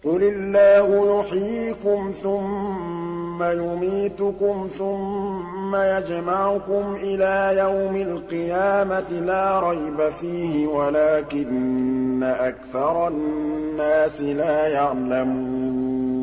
قُلِ اللَّهُ يُحْيِيكُمْ ثُمَّ يُمِيتُكُمْ ثُمَّ يَجْمَعُكُمْ إِلَىٰ يَوْمِ الْقِيَامَةِ لَا رَيْبَ فِيهِ وَلَٰكِنَّ أَكْثَرَ النَّاسِ لَا يَعْلَمُونَ